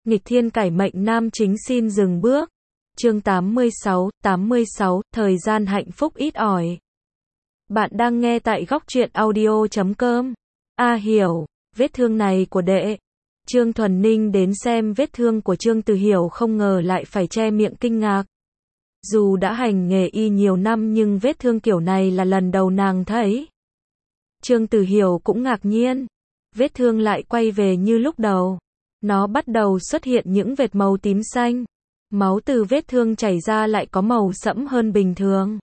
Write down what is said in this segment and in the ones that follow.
Nghịch thiên cải mệnh nam chính xin dừng bước. Chương 86, thời gian hạnh phúc ít ỏi. Bạn đang nghe tại góc truyện audio.com. Hiểu, vết thương này của đệ. Trương Thuần Ninh đến xem vết thương của Trương Từ Hiểu không ngờ lại phải che miệng kinh ngạc. Dù đã hành nghề y nhiều năm nhưng vết thương kiểu này là lần đầu nàng thấy. Trương Từ Hiểu cũng ngạc nhiên. Vết thương lại quay về như lúc đầu. Nó bắt đầu xuất hiện những vệt màu tím xanh. Máu từ vết thương chảy ra lại có màu sẫm hơn bình thường.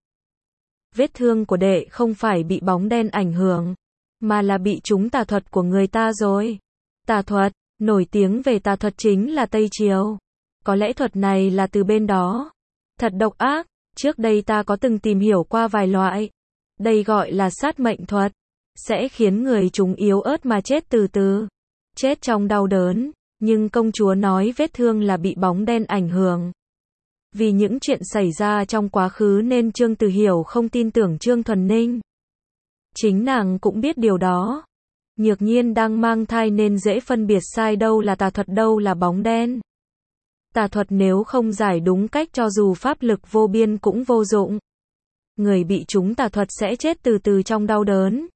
Vết thương của đệ không phải bị bóng đen ảnh hưởng, mà là bị trúng tà thuật của người ta rồi. Tà thuật, nổi tiếng về tà thuật chính là Tây Triều. Có lẽ thuật này là từ bên đó. Thật độc ác, trước đây ta có từng tìm hiểu qua vài loại. Đây gọi là sát mệnh thuật. Sẽ khiến người chúng yếu ớt mà chết từ từ. Chết trong đau đớn. Nhưng công chúa nói vết thương là bị bóng đen ảnh hưởng. Vì những chuyện xảy ra trong quá khứ nên Trương Từ Hiểu không tin tưởng Trương Thuần Ninh. Chính nàng cũng biết điều đó. Nhược nhiên đang mang thai nên dễ phân biệt sai đâu là tà thuật đâu là bóng đen. Tà thuật nếu không giải đúng cách cho dù pháp lực vô biên cũng vô dụng. Người bị trúng tà thuật sẽ chết từ từ trong đau đớn.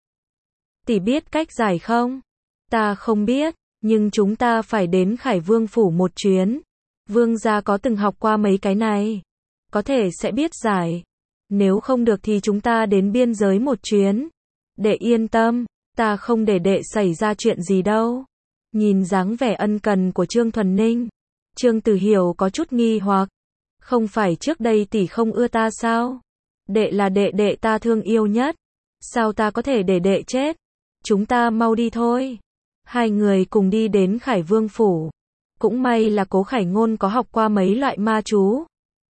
Tỷ biết cách giải không? Ta không biết. Nhưng chúng ta phải đến Khải Vương phủ một chuyến. Vương gia có từng học qua mấy cái này. Có thể sẽ biết giải. Nếu không được thì chúng ta đến biên giới một chuyến. Đệ yên tâm, ta không để đệ xảy ra chuyện gì đâu. Nhìn dáng vẻ ân cần của Trương Thuần Ninh, Trương Từ Hiểu có chút nghi hoặc. Không phải trước đây tỷ không ưa ta sao? Đệ là đệ ta thương yêu nhất. Sao ta có thể để đệ chết? Chúng ta mau đi thôi. Hai người cùng đi đến Khải Vương phủ. Cũng may là Cố Khải Ngôn có học qua mấy loại ma chú.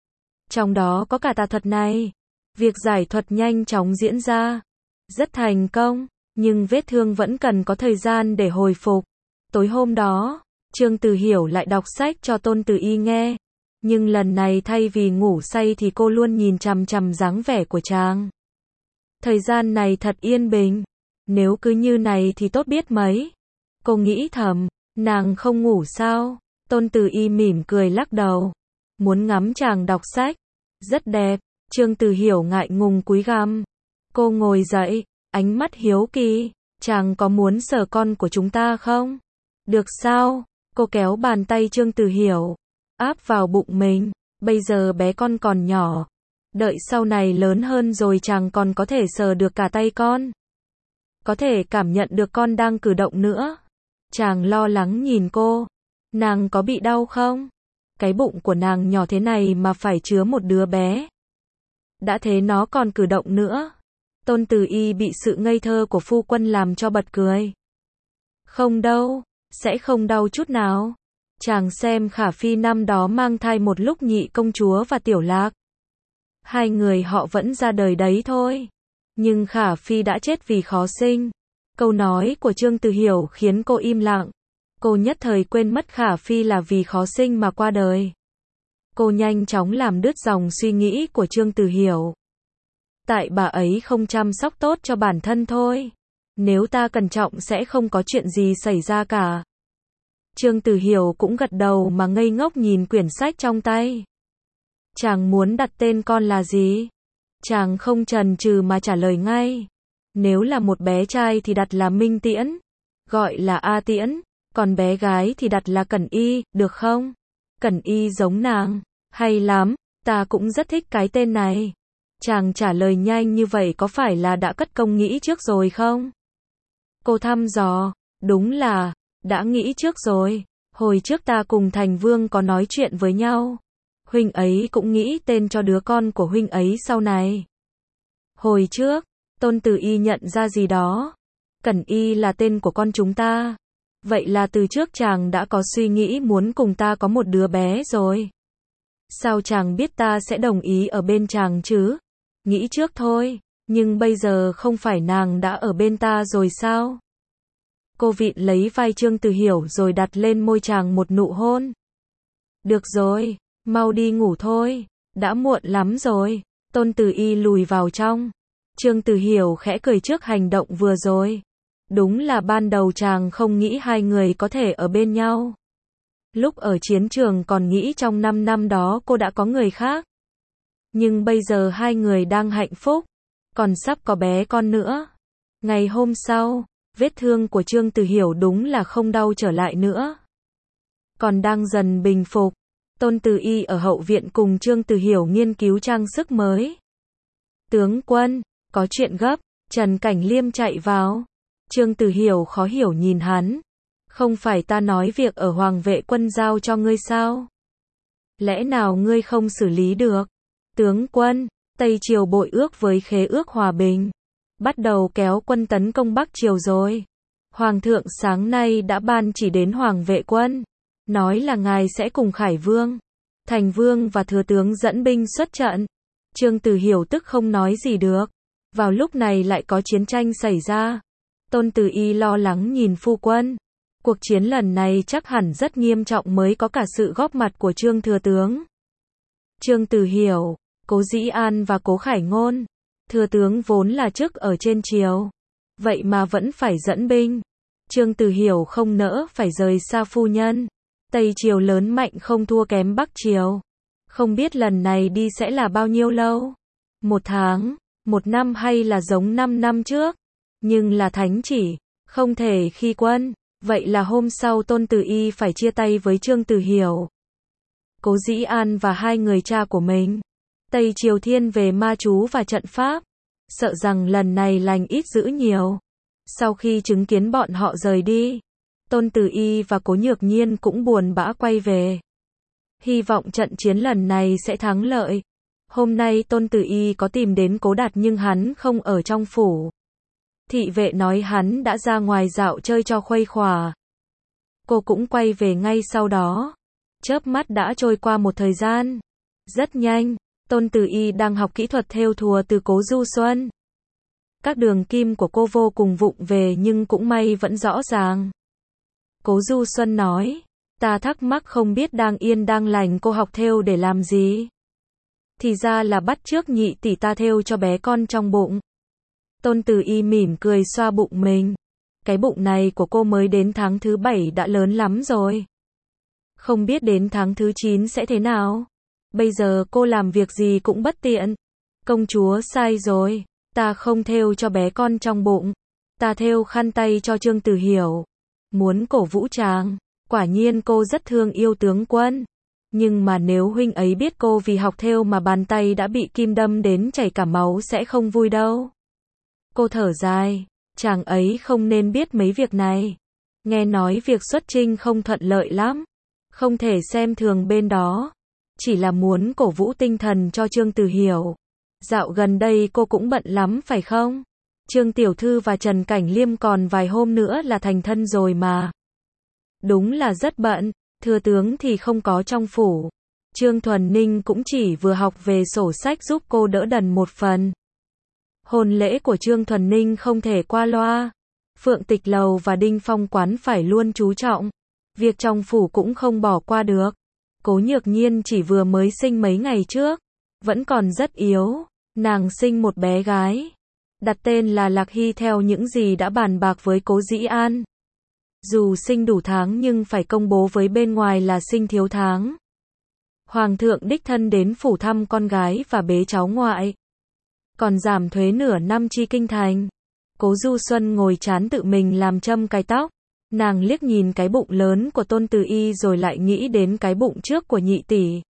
Trong đó có cả tà thuật này. Việc giải thuật nhanh chóng diễn ra. Rất thành công, nhưng vết thương vẫn cần có thời gian để hồi phục. Tối hôm đó, Trương Từ Hiểu lại đọc sách cho Tôn Từ Y nghe. Nhưng lần này thay vì ngủ say thì cô luôn nhìn chằm chằm dáng vẻ của chàng. Thời gian này thật yên bình. Nếu cứ như này thì tốt biết mấy. Cô nghĩ thầm, nàng không ngủ sao? Tôn Từ Y mỉm cười lắc đầu. Muốn ngắm chàng đọc sách. Rất đẹp. Trương Từ Hiểu ngại ngùng cúi gằm. Cô ngồi dậy, ánh mắt hiếu kỳ. Chàng có muốn sờ con của chúng ta không? Được sao? Cô kéo bàn tay Trương Từ Hiểu. Áp vào bụng mình. Bây giờ bé con còn nhỏ. Đợi sau này lớn hơn rồi chàng còn có thể sờ được cả tay con. Có thể cảm nhận được con đang cử động nữa. Chàng lo lắng nhìn cô. Nàng có bị đau không? Cái bụng của nàng nhỏ thế này mà phải chứa một đứa bé. Đã thế nó còn cử động nữa. Tôn Từ Y bị sự ngây thơ của phu quân làm cho bật cười. Không đâu, sẽ không đau chút nào. Chàng xem Khả Phi năm đó mang thai một lúc Nhị công chúa và Tiểu Lạc. Hai người họ vẫn ra đời đấy thôi. Nhưng Khả Phi đã chết vì khó sinh. Câu nói của Trương Từ Hiểu khiến cô im lặng. Cô nhất thời quên mất Khả Phi là vì khó sinh mà qua đời. Cô nhanh chóng làm đứt dòng suy nghĩ của Trương Từ Hiểu. Tại bà ấy không chăm sóc tốt cho bản thân thôi. Nếu ta cẩn trọng sẽ không có chuyện gì xảy ra cả. Trương Từ Hiểu cũng gật đầu mà ngây ngốc nhìn quyển sách trong tay. Chàng muốn đặt tên con là gì? Chàng không chần chừ mà trả lời ngay. Nếu là một bé trai thì đặt là Minh Tiễn. Gọi là A Tiễn. Còn bé gái thì đặt là Cẩn Y, được không? Cẩn Y giống nàng. Hay lắm, ta cũng rất thích cái tên này. Chàng trả lời nhanh như vậy có phải là đã cất công nghĩ trước rồi không? Cô thăm dò. Đúng là, đã nghĩ trước rồi. Hồi trước ta cùng Thành Vương có nói chuyện với nhau. Huynh ấy cũng nghĩ tên cho đứa con của huynh ấy sau này. Hồi trước, Tôn Từ Y nhận ra gì đó. Cẩn Y là tên của con chúng ta. Vậy là từ trước chàng đã có suy nghĩ muốn cùng ta có một đứa bé rồi. Sao chàng biết ta sẽ đồng ý ở bên chàng chứ? Nghĩ trước thôi, nhưng bây giờ không phải nàng đã ở bên ta rồi sao? Cô vịn lấy vai Trương Từ Hiểu rồi đặt lên môi chàng một nụ hôn. Được rồi, mau đi ngủ thôi, đã muộn lắm rồi. Tôn Từ Y lùi vào trong. Trương Từ Hiểu khẽ cười trước hành động vừa rồi. Đúng là ban đầu chàng không nghĩ hai người có thể ở bên nhau. Lúc ở chiến trường còn nghĩ trong 5 năm đó cô đã có người khác. Nhưng bây giờ hai người đang hạnh phúc, còn sắp có bé con nữa. Ngày hôm sau, vết thương của Trương Tử Hiểu đúng là không đau trở lại nữa. Còn đang dần bình phục, Tôn Từ Y ở hậu viện cùng Trương Tử Hiểu nghiên cứu trang sức mới. Tướng quân, có chuyện gấp, Trần Cảnh Liêm chạy vào. Trương Tử Hiểu khó hiểu nhìn hắn. Không phải ta nói việc ở Hoàng vệ quân giao cho ngươi sao? Lẽ nào ngươi không xử lý được? Tướng quân, Tây Triều bội ước với khế ước hòa bình. Bắt đầu kéo quân tấn công Bắc Triều rồi. Hoàng thượng sáng nay đã ban chỉ đến Hoàng vệ quân. Nói là ngài sẽ cùng Khải Vương, Thành Vương và Thừa tướng dẫn binh xuất trận. Trương Tử Hiểu tức không nói gì được. Vào lúc này lại có chiến tranh xảy ra. Tôn Từ Y lo lắng nhìn phu quân. Cuộc chiến lần này chắc hẳn rất nghiêm trọng mới có cả sự góp mặt của Trương Thừa tướng. Trương Tử Hiểu, Cố Dĩ An và Cố Khải Ngôn. Thừa tướng vốn là chức ở trên triều. Vậy mà vẫn phải dẫn binh. Trương Tử Hiểu không nỡ phải rời xa phu nhân. Tây Triều lớn mạnh không thua kém Bắc Triều. Không biết lần này đi sẽ là bao nhiêu lâu? 1 tháng, 1 năm hay là giống 5 năm trước? Nhưng là thánh chỉ, không thể khi quân. Vậy là hôm sau Tôn Từ Y phải chia tay với Trương Tử Hiểu, Cố Dĩ An và hai người cha của mình. Tây Triều thiên về ma chú và trận pháp. Sợ rằng lần này lành ít dữ nhiều. Sau khi chứng kiến bọn họ rời đi, Tôn Từ Y và Cố Nhược Nhiên cũng buồn bã quay về. Hy vọng trận chiến lần này sẽ thắng lợi. Hôm nay Tôn Từ Y có tìm đến Cố Đạt nhưng hắn không ở trong phủ. Thị vệ nói hắn đã ra ngoài dạo chơi cho khuây khỏa. Cô cũng quay về ngay sau đó. Chớp mắt đã trôi qua một thời gian. Rất nhanh, Tôn Từ Y đang học kỹ thuật thêu thùa từ Cố Du Xuân. Các đường kim của cô vô cùng vụng về nhưng cũng may vẫn rõ ràng. Cố Du Xuân nói, ta thắc mắc không biết đang yên đang lành cô học thêu để làm gì. Thì ra là bắt chước nhị tỷ ta thêu cho bé con trong bụng. Tôn Từ Y mỉm cười xoa bụng mình. Cái bụng này của cô mới đến tháng thứ 7 đã lớn lắm rồi. Không biết đến tháng thứ 9 sẽ thế nào. Bây giờ cô làm việc gì cũng bất tiện. Công chúa sai rồi. Ta không thêu cho bé con trong bụng. Ta thêu khăn tay cho Trương Tử Hiểu. Muốn cổ vũ chàng. Quả nhiên cô rất thương yêu tướng quân. Nhưng mà nếu huynh ấy biết cô vì học thêu mà bàn tay đã bị kim đâm đến chảy cả máu sẽ không vui đâu. Cô thở dài. Chàng ấy không nên biết mấy việc này. Nghe nói việc xuất chinh không thuận lợi lắm. Không thể xem thường bên đó. Chỉ là muốn cổ vũ tinh thần cho Trương Tử Hiểu. Dạo gần đây cô cũng bận lắm phải không? Trương Tiểu Thư và Trần Cảnh Liêm còn vài hôm nữa là thành thân rồi mà. Đúng là rất bận. Thừa tướng thì không có trong phủ. Trương Thuần Ninh cũng chỉ vừa học về sổ sách giúp cô đỡ đần một phần. Hôn lễ của Trương Thuần Ninh không thể qua loa. Phượng Tịch Lầu và Đinh Phong Quán phải luôn chú trọng. Việc trong phủ cũng không bỏ qua được. Cố Nhược Nhiên chỉ vừa mới sinh mấy ngày trước. Vẫn còn rất yếu. Nàng sinh một bé gái. Đặt tên là Lạc Hy theo những gì đã bàn bạc với Cố Dĩ An. Dù sinh đủ tháng nhưng phải công bố với bên ngoài là sinh thiếu tháng. Hoàng thượng đích thân đến phủ thăm con gái và bế cháu ngoại. Còn giảm thuế nửa năm chi kinh thành. Cố Du Xuân ngồi chán tự mình làm châm cài tóc. Nàng liếc nhìn cái bụng lớn của Tôn Từ Y rồi lại nghĩ đến cái bụng trước của nhị tỷ.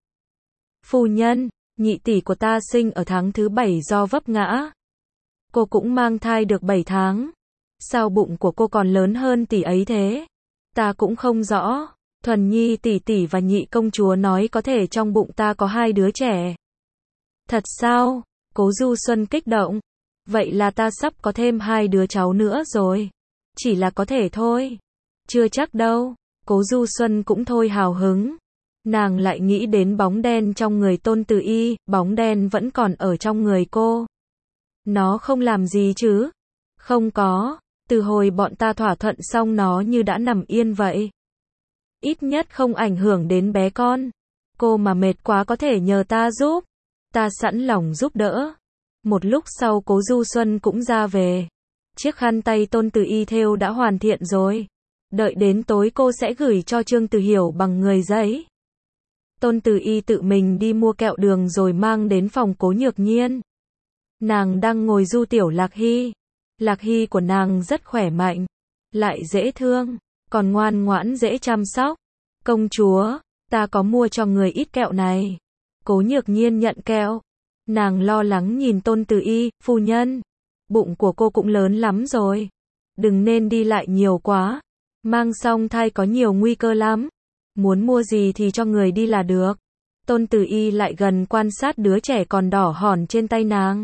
Phu nhân, nhị tỷ của ta sinh ở tháng thứ 7 do vấp ngã. Cô cũng mang thai được 7 tháng. Sao bụng của cô còn lớn hơn tỷ ấy thế? Ta cũng không rõ. Thuần Nhi tỷ tỷ và nhị công chúa nói có thể trong bụng ta có 2 đứa trẻ. Thật sao? Cố Du Xuân kích động. Vậy là ta sắp có thêm 2 đứa cháu nữa rồi. Chỉ là có thể thôi. Chưa chắc đâu. Cố Du Xuân cũng thôi hào hứng. Nàng lại nghĩ đến bóng đen trong người Tôn Từ Y, bóng đen vẫn còn ở trong người cô. Nó không làm gì chứ? Không có. Từ hồi bọn ta thỏa thuận xong nó như đã nằm yên vậy. Ít nhất không ảnh hưởng đến bé con. Cô mà mệt quá có thể nhờ ta giúp. Ta sẵn lòng giúp đỡ. Một lúc sau Cố Du Xuân cũng ra về. Chiếc khăn tay Tôn Từ Y thêu đã hoàn thiện rồi. Đợi đến tối cô sẽ gửi cho Trương Từ Hiểu bằng người giấy. Tôn Từ Y tự mình đi mua kẹo đường rồi mang đến phòng Cố Nhược Nhiên. Nàng đang ngồi du tiểu Lạc Hy. Lạc Hy của nàng rất khỏe mạnh, lại dễ thương, còn ngoan ngoãn dễ chăm sóc. Công chúa, ta có mua cho người ít kẹo này. Cố Nhược Nhiên nhận kẹo. Nàng lo lắng nhìn Tôn Từ Y, phu nhân, bụng của cô cũng lớn lắm rồi. Đừng nên đi lại nhiều quá. Mang song thai có nhiều nguy cơ lắm. Muốn mua gì thì cho người đi là được. Tôn Từ Y lại gần quan sát đứa trẻ còn đỏ hòn trên tay nàng.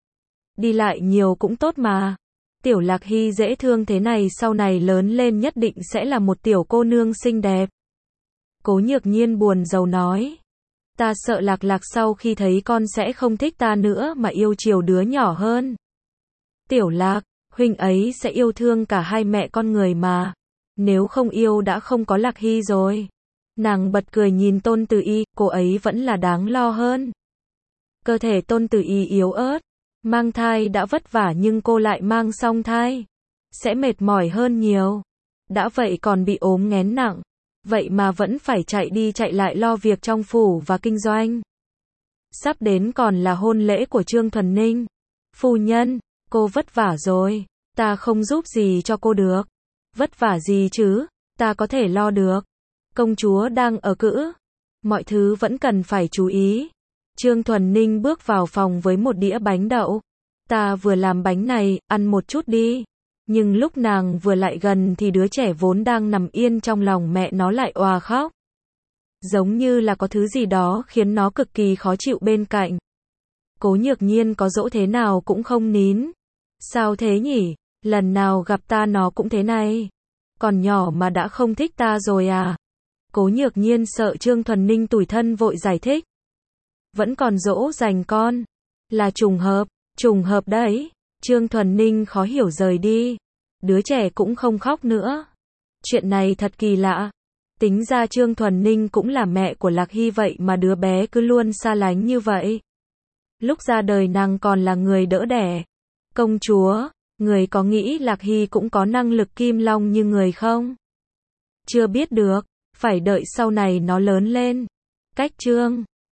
Đi lại nhiều cũng tốt mà. Tiểu Lạc Hy dễ thương thế này sau này lớn lên nhất định sẽ là một tiểu cô nương xinh đẹp. Cố Nhược Nhiên buồn rầu nói. Ta sợ Lạc Lạc sau khi thấy con sẽ không thích ta nữa mà yêu chiều đứa nhỏ hơn. Tiểu Lạc, huynh ấy sẽ yêu thương cả hai mẹ con người mà. Nếu không yêu đã không có Lạc Hy rồi. Nàng bật cười nhìn Tôn Từ Y, cô ấy vẫn là đáng lo hơn. Cơ thể Tôn Từ Y yếu ớt. Mang thai đã vất vả nhưng cô lại mang song thai. Sẽ mệt mỏi hơn nhiều. Đã vậy còn bị ốm nghén nặng. Vậy mà vẫn phải chạy đi chạy lại lo việc trong phủ và kinh doanh. Sắp đến còn là hôn lễ của Trương Thuần Ninh. Phu nhân, cô vất vả rồi. Ta không giúp gì cho cô được. Vất vả gì chứ, ta có thể lo được. Công chúa đang ở cữ. Mọi thứ vẫn cần phải chú ý. Trương Thuần Ninh bước vào phòng với một đĩa bánh đậu. Ta vừa làm bánh này, ăn một chút đi. Nhưng lúc nàng vừa lại gần thì đứa trẻ vốn đang nằm yên trong lòng mẹ nó lại òa khóc. Giống như là có thứ gì đó khiến nó cực kỳ khó chịu bên cạnh. Cố Nhược Nhiên có dỗ thế nào cũng không nín. Sao thế nhỉ? Lần nào gặp ta nó cũng thế này. Còn nhỏ mà đã không thích ta rồi à? Cố Nhược Nhiên sợ Trương Thuần Ninh tủi thân vội giải thích. Vẫn còn dỗ dành con. Là trùng hợp đấy. Trương Thuần Ninh khó hiểu rời đi. Đứa trẻ cũng không khóc nữa. Chuyện này thật kỳ lạ. Tính ra Trương Thuần Ninh cũng là mẹ của Lạc Hy vậy mà đứa bé cứ luôn xa lánh như vậy. Lúc ra đời nàng còn là người đỡ đẻ. Công chúa, người có nghĩ Lạc Hy cũng có năng lực kim long như người không? Chưa biết được, phải đợi sau này nó lớn lên. Cách Trương